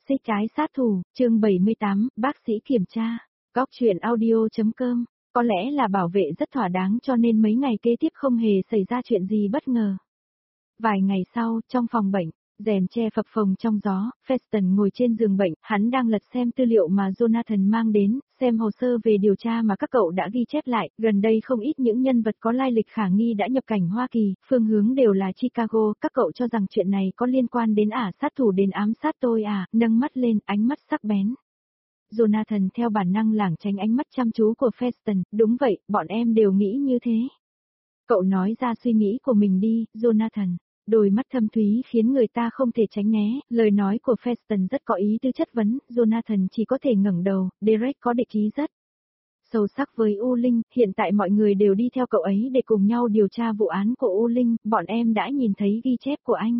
Xích cái sát thủ, chương 78, bác sĩ kiểm tra. Góc truyện audio.com. Có lẽ là bảo vệ rất thỏa đáng cho nên mấy ngày kế tiếp không hề xảy ra chuyện gì bất ngờ. Vài ngày sau, trong phòng bệnh, rèm che phập phồng trong gió, Feston ngồi trên giường bệnh, hắn đang lật xem tư liệu mà Jonathan mang đến, xem hồ sơ về điều tra mà các cậu đã ghi chép lại, gần đây không ít những nhân vật có lai lịch khả nghi đã nhập cảnh Hoa Kỳ, phương hướng đều là Chicago, các cậu cho rằng chuyện này có liên quan đến sát thủ đến ám sát tôi à, nâng mắt lên, ánh mắt sắc bén. Jonathan theo bản năng lảng tránh ánh mắt chăm chú của Feston, đúng vậy, bọn em đều nghĩ như thế. Cậu nói ra suy nghĩ của mình đi, Jonathan. Đôi mắt thâm thúy khiến người ta không thể tránh né, lời nói của Feston rất có ý tứ chất vấn, Jonathan chỉ có thể ngẩng đầu, Derek có địch ý rất sâu sắc với U Linh, hiện tại mọi người đều đi theo cậu ấy để cùng nhau điều tra vụ án của U Linh, bọn em đã nhìn thấy ghi chép của anh.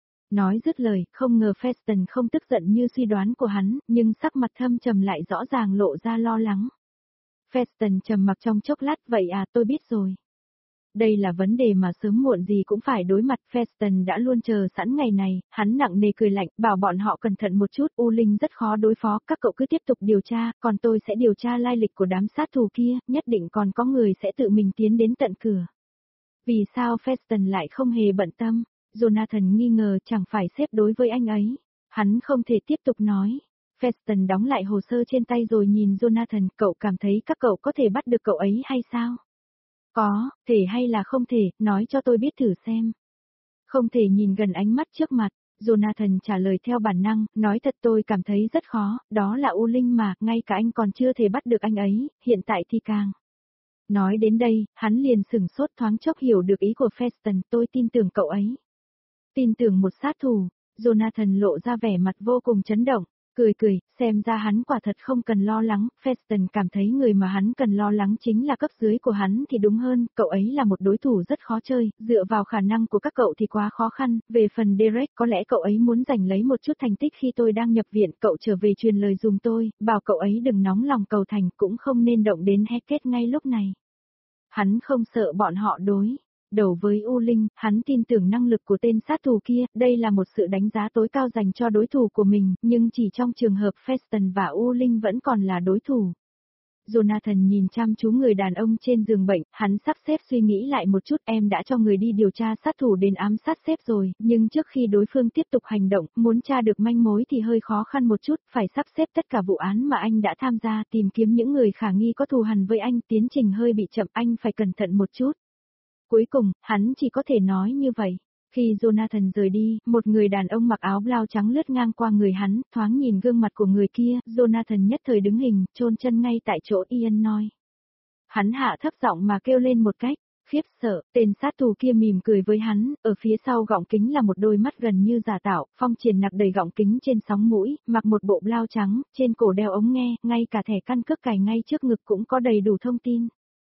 Nói dứt lời, không ngờ Feston không tức giận như suy đoán của hắn, nhưng sắc mặt thâm trầm lại rõ ràng lộ ra lo lắng. Feston trầm mặc trong chốc lát, vậy à, tôi biết rồi. Đây là vấn đề mà sớm muộn gì cũng phải đối mặt, Feston đã luôn chờ sẵn ngày này, hắn nặng nề cười lạnh, bảo bọn họ cẩn thận một chút, U Linh rất khó đối phó, các cậu cứ tiếp tục điều tra, còn tôi sẽ điều tra lai lịch của đám sát thủ kia, nhất định còn có người sẽ tự mình tiến đến tận cửa. Vì sao Feston lại không hề bận tâm? Jonathan nghi ngờ chẳng phải sếp đối với anh ấy. Hắn không thể tiếp tục nói. Feston đóng lại hồ sơ trên tay rồi nhìn Jonathan, cậu cảm thấy các cậu có thể bắt được cậu ấy hay sao? Có, thể hay là không thể, nói cho tôi biết thử xem. Không thể nhìn gần ánh mắt trước mặt, Jonathan trả lời theo bản năng, nói thật tôi cảm thấy rất khó, đó là U Linh mà, ngay cả anh còn chưa thể bắt được anh ấy, hiện tại thì càng. Nói đến đây, hắn liền sửng sốt thoáng chốc hiểu được ý của Feston, tôi tin tưởng cậu ấy. Tin tưởng một sát thủ, Jonathan lộ ra vẻ mặt vô cùng chấn động, cười, xem ra hắn quả thật không cần lo lắng, Feston cảm thấy người mà hắn cần lo lắng chính là cấp dưới của hắn thì đúng hơn, cậu ấy là một đối thủ rất khó chơi, dựa vào khả năng của các cậu thì quá khó khăn, về phần Derek có lẽ cậu ấy muốn giành lấy một chút thành tích khi tôi đang nhập viện, cậu trở về truyền lời dùm tôi, bảo cậu ấy đừng nóng lòng cầu thành cũng không nên động đến Hackett ngay lúc này. Hắn không sợ bọn họ đối đầu với U Linh, hắn tin tưởng năng lực của tên sát thủ kia, đây là một sự đánh giá tối cao dành cho đối thủ của mình, nhưng chỉ trong trường hợp Feston và U Linh vẫn còn là đối thủ. Jonathan nhìn chăm chú người đàn ông trên giường bệnh, hắn sắp xếp suy nghĩ lại một chút, em đã cho người đi điều tra sát thủ đến ám sát sếp rồi, nhưng trước khi đối phương tiếp tục hành động, muốn tra được manh mối thì hơi khó khăn một chút, phải sắp xếp tất cả vụ án mà anh đã tham gia, tìm kiếm những người khả nghi có thù hằn với anh, tiến trình hơi bị chậm, anh phải cẩn thận một chút. Cuối cùng, hắn chỉ có thể nói như vậy. Khi Jonathan rời đi, một người đàn ông mặc áo blau trắng lướt ngang qua người hắn, thoáng nhìn gương mặt của người kia, Jonathan nhất thời đứng hình, chôn chân ngay tại chỗ Ian nói. Hắn hạ thấp giọng mà kêu lên một cách khiếp sợ, tên sát thủ kia mỉm cười với hắn, ở phía sau gọng kính là một đôi mắt gần như giả tạo, Phong Triển nặc đầy gọng kính trên sóng mũi, mặc một bộ blau trắng, trên cổ đeo ống nghe, ngay cả thẻ căn cước cài ngay trước ngực cũng có đầy đủ thông tin.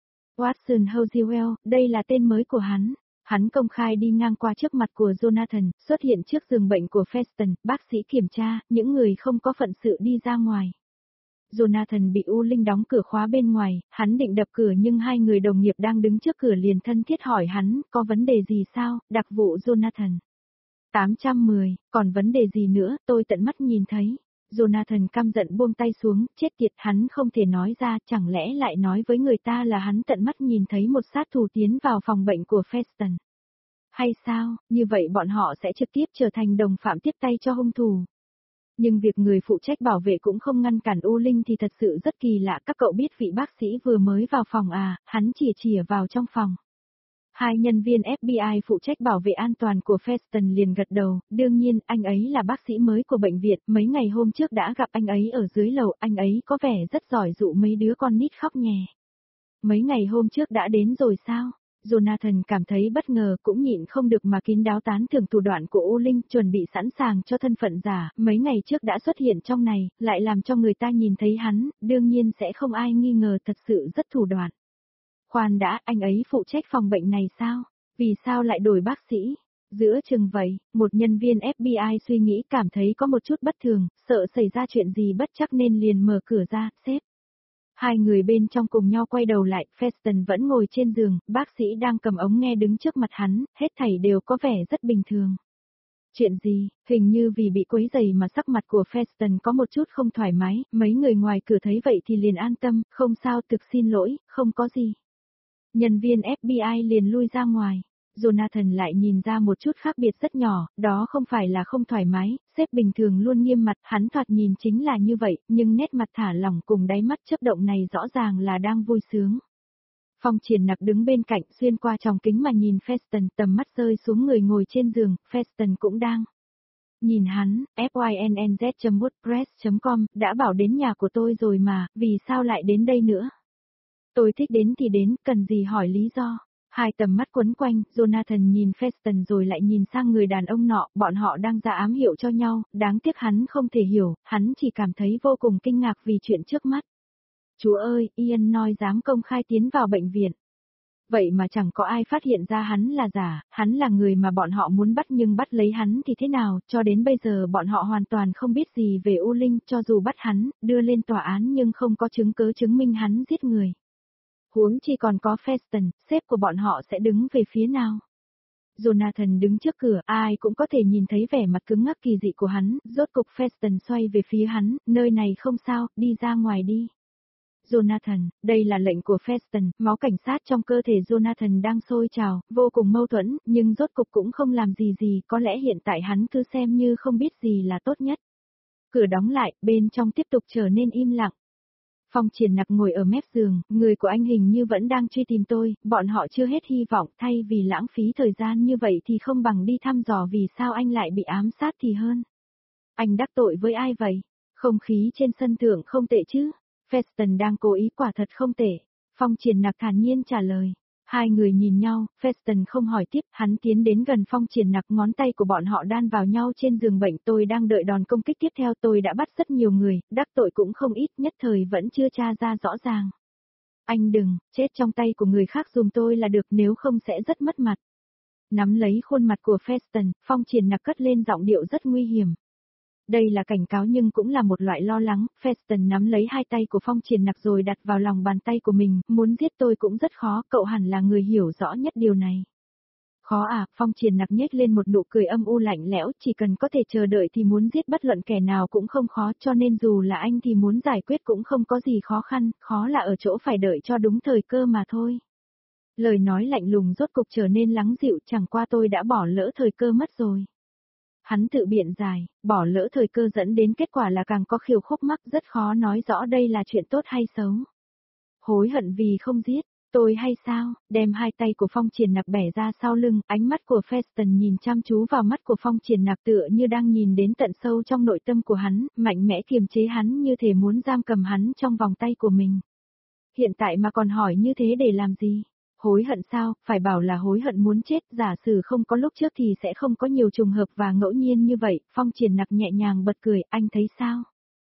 Watson Hoziwell, đây là tên mới của hắn. Hắn công khai đi ngang qua trước mặt của Jonathan, xuất hiện trước giường bệnh của Feston, bác sĩ kiểm tra, những người không có phận sự đi ra ngoài. Jonathan bị U Linh đóng cửa khóa bên ngoài, hắn định đập cửa nhưng hai người đồng nghiệp đang đứng trước cửa liền thân thiết hỏi hắn, có vấn đề gì sao, đặc vụ Jonathan. 810, còn vấn đề gì nữa, tôi tận mắt nhìn thấy. Jonathan căm giận buông tay xuống, chết tiệt, hắn không thể nói ra, chẳng lẽ lại nói với người ta là hắn tận mắt nhìn thấy một sát thủ tiến vào phòng bệnh của Feston. Hay sao, như vậy bọn họ sẽ trực tiếp trở thành đồng phạm tiếp tay cho hung thủ. Nhưng việc người phụ trách bảo vệ cũng không ngăn cản U Linh thì thật sự rất kỳ lạ, các cậu biết vị bác sĩ vừa mới vào phòng à, hắn chìa vào trong phòng. Hai nhân viên FBI phụ trách bảo vệ an toàn của Feston liền gật đầu, đương nhiên, anh ấy là bác sĩ mới của bệnh viện, mấy ngày hôm trước đã gặp anh ấy ở dưới lầu, anh ấy có vẻ rất giỏi dụ mấy đứa con nít khóc nhè. Mấy ngày hôm trước đã đến rồi sao? Jonathan cảm thấy bất ngờ cũng nhịn không được mà kín đáo tán thưởng thủ đoạn của U Linh, chuẩn bị sẵn sàng cho thân phận giả, mấy ngày trước đã xuất hiện trong này, lại làm cho người ta nhìn thấy hắn, đương nhiên sẽ không ai nghi ngờ thật sự rất thủ đoạn. Khoan đã, anh ấy phụ trách phòng bệnh này sao? Vì sao lại đổi bác sĩ? Giữa chừng vậy, một nhân viên FBI suy nghĩ cảm thấy có một chút bất thường, sợ xảy ra chuyện gì bất chắc nên liền mở cửa ra, sếp. Hai người bên trong cùng nhau quay đầu lại, Feston vẫn ngồi trên giường, bác sĩ đang cầm ống nghe đứng trước mặt hắn, hết thảy đều có vẻ rất bình thường. Chuyện gì, hình như vì bị quấy rầy mà sắc mặt của Feston có một chút không thoải mái, mấy người ngoài cửa thấy vậy thì liền an tâm, không sao, thực xin lỗi, không có gì. Nhân viên FBI liền lui ra ngoài. Jonathan lại nhìn ra một chút khác biệt rất nhỏ, đó không phải là không thoải mái, sếp bình thường luôn nghiêm mặt, hắn thoạt nhìn chính là như vậy, nhưng nét mặt thả lỏng cùng đáy mắt chớp động này rõ ràng là đang vui sướng. Phong Triển Nặc đứng bên cạnh xuyên qua tròng kính mà nhìn Feston, tầm mắt rơi xuống người ngồi trên giường, Feston cũng đang nhìn hắn. fynnz.wordpress.com đã bảo đến nhà của tôi rồi mà, vì sao lại đến đây nữa? Tôi thích đến thì đến, cần gì hỏi lý do. Hai tầm mắt quấn quanh, Jonathan nhìn Feston rồi lại nhìn sang người đàn ông nọ, bọn họ đang ra ám hiệu cho nhau, đáng tiếc hắn không thể hiểu, hắn chỉ cảm thấy vô cùng kinh ngạc vì chuyện trước mắt. Chúa ơi, Ian nói dám công khai tiến vào bệnh viện. Vậy mà chẳng có ai phát hiện ra hắn là giả, hắn là người mà bọn họ muốn bắt nhưng bắt lấy hắn thì thế nào, cho đến bây giờ bọn họ hoàn toàn không biết gì về U Linh, cho dù bắt hắn, đưa lên tòa án nhưng không có chứng cứ chứng minh hắn giết người. Huống chi còn có Feston, sếp của bọn họ sẽ đứng về phía nào? Jonathan đứng trước cửa, ai cũng có thể nhìn thấy vẻ mặt cứng ngắc kỳ dị của hắn, rốt cục Feston xoay về phía hắn, nơi này không sao, đi ra ngoài đi. Jonathan, đây là lệnh của Feston, máu cảnh sát trong cơ thể Jonathan đang sôi trào, vô cùng mâu thuẫn, nhưng rốt cục cũng không làm gì, có lẽ hiện tại hắn cứ xem như không biết gì là tốt nhất. Cửa đóng lại, bên trong tiếp tục trở nên im lặng. Phong Triển Nặc ngồi ở mép giường, người của anh hình như vẫn đang truy tìm tôi, bọn họ chưa hết hy vọng, thay vì lãng phí thời gian như vậy thì không bằng đi thăm dò vì sao anh lại bị ám sát thì hơn. Anh đắc tội với ai vậy? Không khí trên sân thượng không tệ chứ? Feston đang cố ý, quả thật không tệ. Phong Triển Nặc thản nhiên trả lời. Hai người nhìn nhau, Feston không hỏi tiếp, hắn tiến đến gần Phong Triển Nặc, ngón tay của bọn họ đan vào nhau trên giường bệnh. Tôi đang đợi đòn công kích tiếp theo, tôi đã bắt rất nhiều người, đắc tội cũng không ít, nhất thời vẫn chưa tra ra rõ ràng. Anh đừng, chết trong tay của người khác dùm tôi là được, nếu không sẽ rất mất mặt. Nắm lấy khuôn mặt của Feston, Phong Triển Nặc cất lên giọng điệu rất nguy hiểm. Đây là cảnh cáo nhưng cũng là một loại lo lắng, Feston nắm lấy hai tay của Phong Triển Nặc rồi đặt vào lòng bàn tay của mình, muốn giết tôi cũng rất khó, cậu hẳn là người hiểu rõ nhất điều này. Khó à, Phong Triển Nặc nhếch lên một nụ cười âm u lạnh lẽo, chỉ cần có thể chờ đợi thì muốn giết bất luận kẻ nào cũng không khó, cho nên dù là anh thì muốn giải quyết cũng không có gì khó khăn, khó là ở chỗ phải đợi cho đúng thời cơ mà thôi. Lời nói lạnh lùng rốt cục trở nên lắng dịu, chẳng qua tôi đã bỏ lỡ thời cơ mất rồi. Hắn tự biện giải, bỏ lỡ thời cơ dẫn đến kết quả là càng có khiêu khúc mắc, rất khó nói rõ đây là chuyện tốt hay xấu. Hối hận vì không giết, tôi hay sao, đem hai tay của Phong Triển Nặc bẻ ra sau lưng, ánh mắt của Feston nhìn chăm chú vào mắt của Phong Triển Nặc tựa như đang nhìn đến tận sâu trong nội tâm của hắn, mạnh mẽ kiềm chế hắn như thể muốn giam cầm hắn trong vòng tay của mình. Hiện tại mà còn hỏi như thế để làm gì? Hối hận sao, phải bảo là hối hận muốn chết, giả sử không có lúc trước thì sẽ không có nhiều trùng hợp và ngẫu nhiên như vậy. Phong Triển Nặc nhẹ nhàng bật cười, anh thấy sao?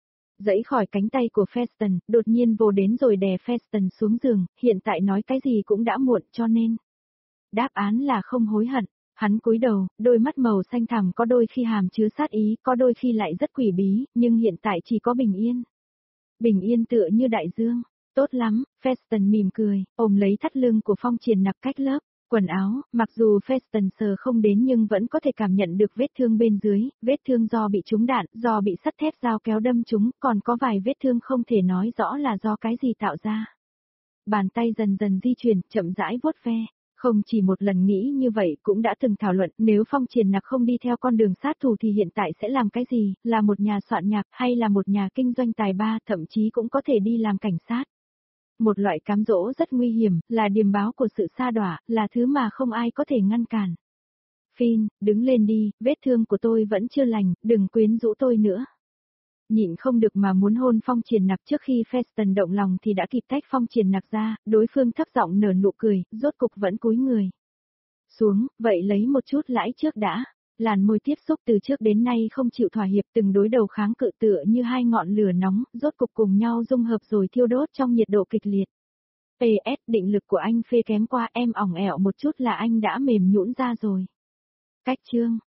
Dẫy khỏi cánh tay của Feston, đột nhiên vồ đến rồi đè Feston xuống giường, hiện tại nói cái gì cũng đã muộn, cho nên đáp án là không hối hận. Hắn cúi đầu, đôi mắt màu xanh thẳm có đôi khi hàm chứa sát ý, có đôi khi lại rất quỷ bí, nhưng hiện tại chỉ có bình yên. Bình yên tựa như đại dương. Tốt lắm, Feston mỉm cười, ôm lấy thắt lưng của Phong Triển Nặc cách lớp quần áo, mặc dù Feston sờ không đến nhưng vẫn có thể cảm nhận được vết thương bên dưới, vết thương do bị trúng đạn, do bị sắt thép dao kéo đâm trúng, còn có vài vết thương không thể nói rõ là do cái gì tạo ra. Bàn tay dần dần di chuyển, chậm rãi vuốt ve. Không chỉ một lần nghĩ như vậy, cũng đã từng thảo luận, nếu Phong Triển Nặc không đi theo con đường sát thủ thì hiện tại sẽ làm cái gì, là một nhà soạn nhạc, hay là một nhà kinh doanh tài ba, thậm chí cũng có thể đi làm cảnh sát. Một loại cám dỗ rất nguy hiểm, là điềm báo của sự sa đọa, là thứ mà không ai có thể ngăn cản. Finn, đứng lên đi, vết thương của tôi vẫn chưa lành, đừng quyến rũ tôi nữa. Nhịn không được mà muốn hôn Phong Triển Nặc trước khi Feston động lòng thì đã kịp tách Phong Triển Nặc ra, đối phương thấp giọng nở nụ cười, rốt cục vẫn cúi người xuống, vậy lấy một chút lãi trước đã. Làn môi tiếp xúc từ trước đến nay không chịu thỏa hiệp, từng đối đầu kháng cự tựa như hai ngọn lửa nóng, rốt cục cùng nhau dung hợp rồi thiêu đốt trong nhiệt độ kịch liệt. PS, định lực của anh phê kém qua, em ỏng ẻo một chút là anh đã mềm nhũn ra rồi. Cách chương